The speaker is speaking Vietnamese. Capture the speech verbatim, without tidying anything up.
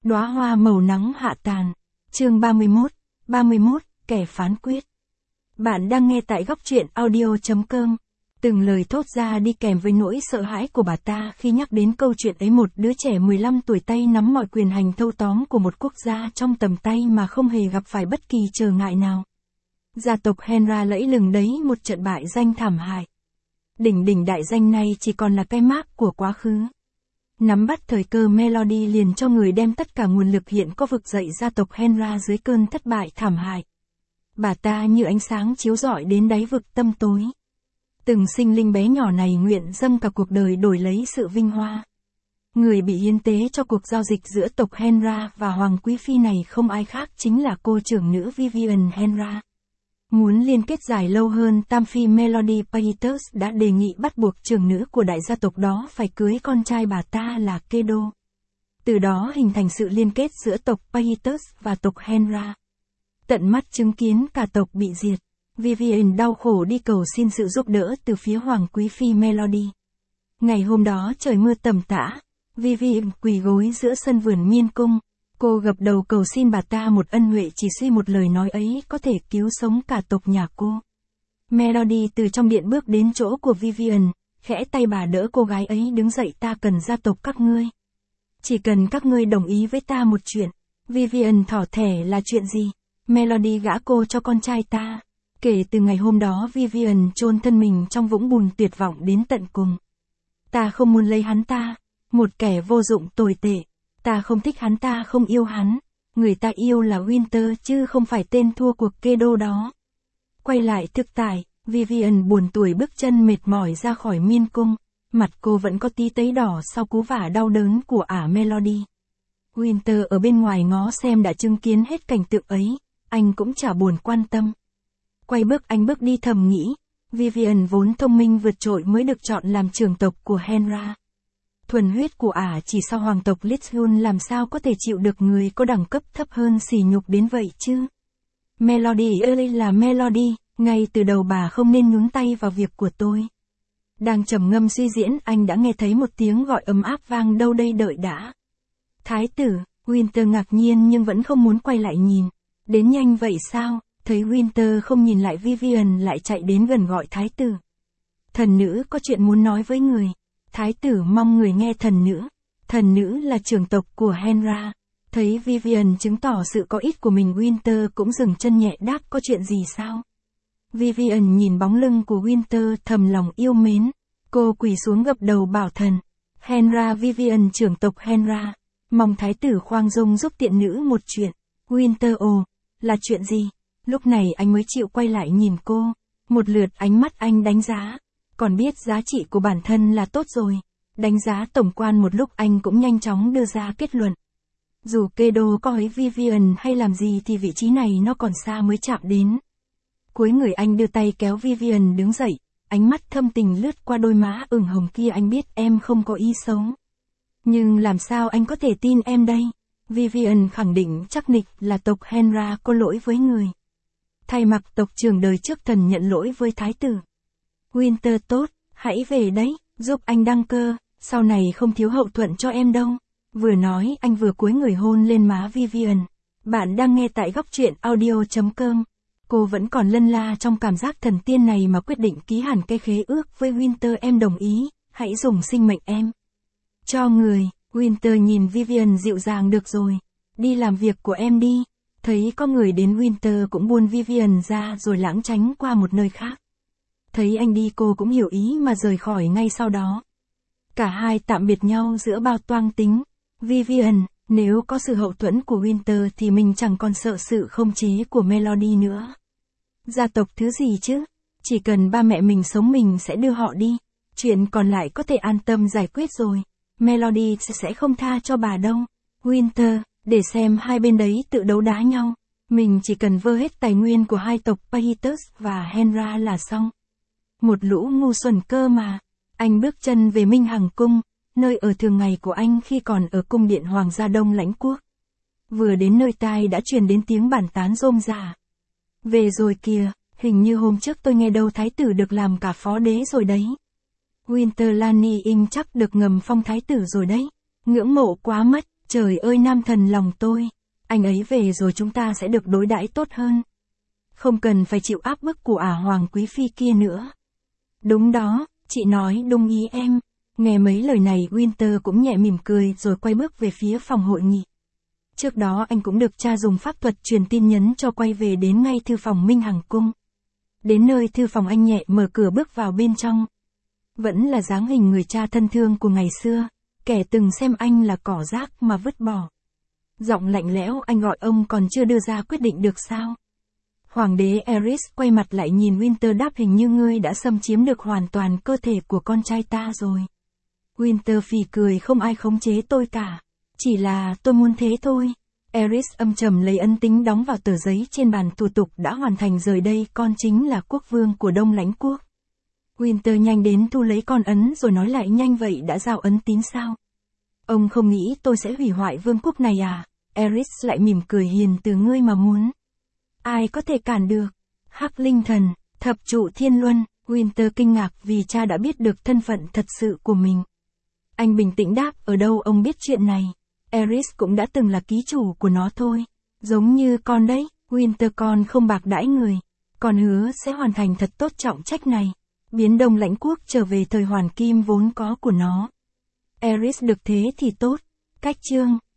Đóa hoa màu nắng hạ tàn. Chương ba mươi mốt, ba mươi mốt, kẻ phán quyết. Bạn đang nghe tại góc truyện audio.com. Từng lời thốt ra đi kèm với nỗi sợ hãi của bà ta khi nhắc đến câu chuyện ấy, một đứa trẻ mười lăm tuổi tay nắm mọi quyền hành thâu tóm của một quốc gia trong tầm tay mà không hề gặp phải bất kỳ trở ngại nào. Gia tộc Henra lẫy lừng đấy một trận bại danh thảm hại. Đỉnh đỉnh đại danh này chỉ còn là cái mác của quá khứ. Nắm bắt thời cơ, Melody liền cho người đem tất cả nguồn lực hiện có vực dậy gia tộc Henra dưới cơn thất bại thảm hại. Bà ta như ánh sáng chiếu rọi đến đáy vực tâm tối. Từng sinh linh bé nhỏ này nguyện dâng cả cuộc đời đổi lấy sự vinh hoa. Người bị hiến tế cho cuộc giao dịch giữa tộc Henra và Hoàng Quý Phi này không ai khác chính là cô trưởng nữ Vivian Henra. Muốn liên kết dài lâu hơn, Tam Phi Melody Peters đã đề nghị bắt buộc trưởng nữ của đại gia tộc đó phải cưới con trai bà ta là Kedo. Từ đó hình thành sự liên kết giữa tộc Peters và tộc Henra. Tận mắt chứng kiến cả tộc bị diệt, Vivian đau khổ đi cầu xin sự giúp đỡ từ phía Hoàng Quý Phi Melody. Ngày hôm đó trời mưa tầm tã, Vivian quỳ gối giữa sân vườn Miên Cung. Cô gập đầu cầu xin bà ta một ân huệ, chỉ suy một lời nói ấy có thể cứu sống cả tộc nhà cô. Melody từ trong điện bước đến chỗ của Vivian, khẽ tay bà đỡ cô gái ấy đứng dậy. Ta cần gia tộc các ngươi. Chỉ cần các ngươi đồng ý với ta một chuyện. Vivian thỏ thẻ là chuyện gì? Melody gả cô cho con trai ta. Kể từ ngày hôm đó Vivian chôn thân mình trong vũng bùn tuyệt vọng đến tận cùng. Ta không muốn lấy hắn ta. Một kẻ vô dụng tồi tệ. Ta không thích hắn, ta không yêu hắn. Người ta yêu là Winter chứ không phải tên thua cuộc Kedo đó. Quay lại thực tại, Vivian buồn tủi bước chân mệt mỏi ra khỏi Miên Cung. Mặt cô vẫn có tí tấy đỏ sau cú vả đau đớn của ả Melody. Winter ở bên ngoài ngó xem đã chứng kiến hết cảnh tượng ấy. Anh cũng chả buồn quan tâm. Quay bước anh bước đi thầm nghĩ. Vivian vốn thông minh vượt trội mới được chọn làm trưởng tộc của Henra. Thuần huyết của ả chỉ sau hoàng tộc Lithuania, làm sao có thể chịu được người có đẳng cấp thấp hơn sỉ nhục đến vậy chứ? Melody ơi là Melody, ngay từ đầu bà không nên nhúng tay vào việc của tôi. Đang trầm ngâm suy diễn, anh đã nghe thấy một tiếng gọi ấm áp vang đâu đây, đợi đã. Thái tử. Winter ngạc nhiên nhưng vẫn không muốn quay lại nhìn. Đến nhanh vậy sao? Thấy Winter không nhìn lại, Vivian lại chạy đến gần gọi thái tử. Thần nữ có chuyện muốn nói với người. Thái tử mong người nghe thần nữ. Thần nữ là trưởng tộc của Henra. Thấy Vivian chứng tỏ sự có ích của mình, Winter cũng dừng chân nhẹ đáp, có chuyện gì sao? Vivian nhìn bóng lưng của Winter thầm lòng yêu mến. Cô quỳ xuống gập đầu bảo thần. Henra, Vivian trưởng tộc Henra. Mong thái tử khoan dung giúp tiện nữ một chuyện. Winter ồ, là chuyện gì? Lúc này anh mới chịu quay lại nhìn cô. Một lượt ánh mắt anh đánh giá. Còn biết giá trị của bản thân là tốt rồi. Đánh giá tổng quan một lúc anh cũng nhanh chóng đưa ra kết luận. Dù Kedo có ấy Vivian hay làm gì thì vị trí này nó còn xa mới chạm đến. Cuối người anh đưa tay kéo Vivian đứng dậy. Ánh mắt thâm tình lướt qua đôi má ửng hồng kia. Anh biết em không có ý xấu. Nhưng làm sao anh có thể tin em đây? Vivian khẳng định chắc nịch là tộc Henra có lỗi với người. Thay mặt tộc trưởng đời trước, thần nhận lỗi với thái tử. Winter tốt, hãy về đấy, giúp anh đăng cơ, sau này không thiếu hậu thuẫn cho em đâu. Vừa nói anh vừa cúi người hôn lên má Vivian. Bạn đang nghe tại góc truyện audio.com. Cô vẫn còn lân la trong cảm giác thần tiên này mà quyết định ký hẳn cái khế ước với Winter. Em đồng ý, hãy dùng sinh mệnh em cho người. Winter nhìn Vivian dịu dàng, được rồi, đi làm việc của em đi. Thấy có người đến, Winter cũng buông Vivian ra rồi lãng tránh qua một nơi khác. Thấy anh đi cô cũng hiểu ý mà rời khỏi ngay sau đó. Cả hai tạm biệt nhau giữa bao toang tính. Vivian, nếu có sự hậu thuẫn của Winter thì mình chẳng còn sợ sự khống chế của Melody nữa. Gia tộc thứ gì chứ? Chỉ cần ba mẹ mình sống mình sẽ đưa họ đi. Chuyện còn lại có thể an tâm giải quyết rồi. Melody sẽ không tha cho bà đâu. Winter, để xem hai bên đấy tự đấu đá nhau. Mình chỉ cần vơ hết tài nguyên của hai tộc Peters và Henra là xong. Một lũ ngu xuẩn cơ mà. Anh bước chân về Minh Hằng Cung, nơi ở thường ngày của anh khi còn ở cung điện Hoàng gia Đông Lãnh Quốc. Vừa đến nơi tai đã truyền đến tiếng bàn tán rôm rả. Về rồi kìa, hình như hôm trước tôi nghe đâu thái tử được làm cả phó đế rồi đấy. Winter Lanny chắc được ngầm phong thái tử rồi đấy. Ngưỡng mộ quá mất. Trời ơi nam thần lòng tôi, anh ấy về rồi chúng ta sẽ được đối đãi tốt hơn. Không cần phải chịu áp bức của ả hoàng quý phi kia nữa. Đúng đó, chị nói đúng ý em. Nghe mấy lời này Winter cũng nhẹ mỉm cười rồi quay bước về phía phòng hội nghị. Trước đó anh cũng được cha dùng pháp thuật truyền tin nhắn cho quay về đến ngay thư phòng Minh Hằng Cung. Đến nơi thư phòng anh nhẹ mở cửa bước vào bên trong. Vẫn là dáng hình người cha thân thương của ngày xưa, kẻ từng xem anh là cỏ rác mà vứt bỏ. Giọng lạnh lẽo anh gọi ông còn chưa đưa ra quyết định được sao? Hoàng đế Aerys quay mặt lại nhìn Winter đáp hình như ngươi đã xâm chiếm được hoàn toàn cơ thể của con trai ta rồi. Winter phì cười không ai khống chế tôi cả. Chỉ là tôi muốn thế thôi. Aerys âm trầm lấy ấn tính đóng vào tờ giấy trên bàn thủ tục đã hoàn thành rời đây con chính là quốc vương của Đông Lãnh Quốc. Winter nhanh đến thu lấy con ấn rồi nói lại nhanh vậy đã giao ấn tín sao? Ông không nghĩ tôi sẽ hủy hoại vương quốc này à? Aerys lại mỉm cười hiền từ ngươi mà muốn. Ai có thể cản được? Hắc Linh Thần, Thập Trụ Thiên Luân, Winter kinh ngạc vì cha đã biết được thân phận thật sự của mình. Anh bình tĩnh đáp, ở đâu ông biết chuyện này? Aerys cũng đã từng là ký chủ của nó thôi. Giống như con đấy, Winter con không bạc đãi người. Con hứa sẽ hoàn thành thật tốt trọng trách này. Biến Đông Lãnh Quốc trở về thời Hoàn Kim vốn có của nó. Aerys được thế thì tốt. Cách chương